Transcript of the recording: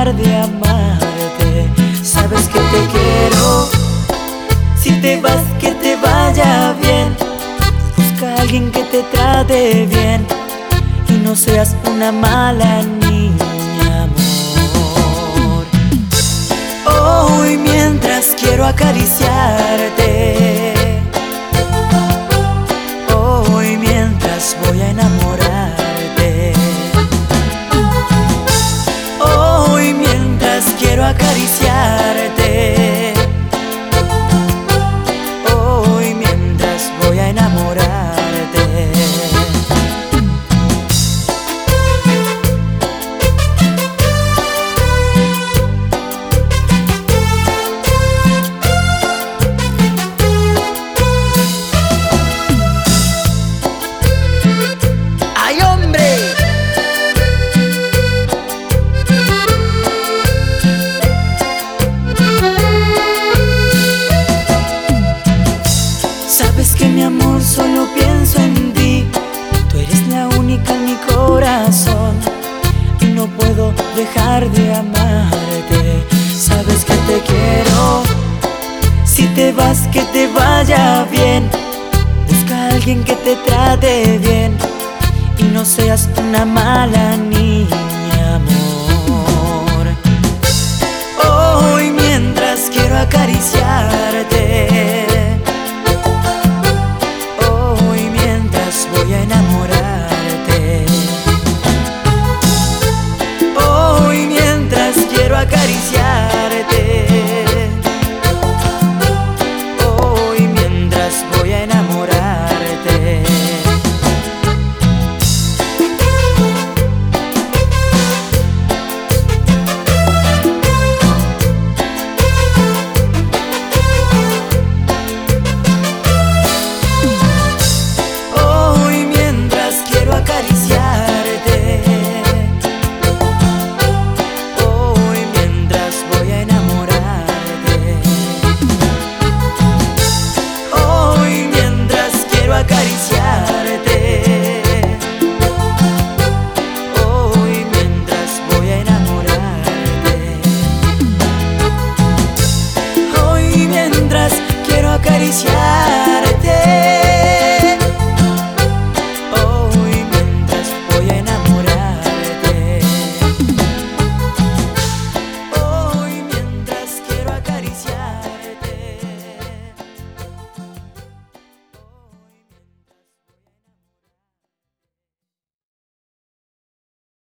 dejar de amarte. Sabes que te quiero. Si te vas, que te vaya bien. Busca a alguien que te trate bien y no seas una mala niña, amor. Hoy mientras quiero acariciarte, hoy mientras voy a enamorarte, hoy mientras quiero acariciarte, hoy mientras voy a enamorarte. Sabes que mi amor solo pienso en ti. Tú eres la única en mi corazón y no puedo dejar de amarte. Sabes que te quiero. Si te vas, que te vaya bien. Busca a alguien que te trate bien y no seas una mala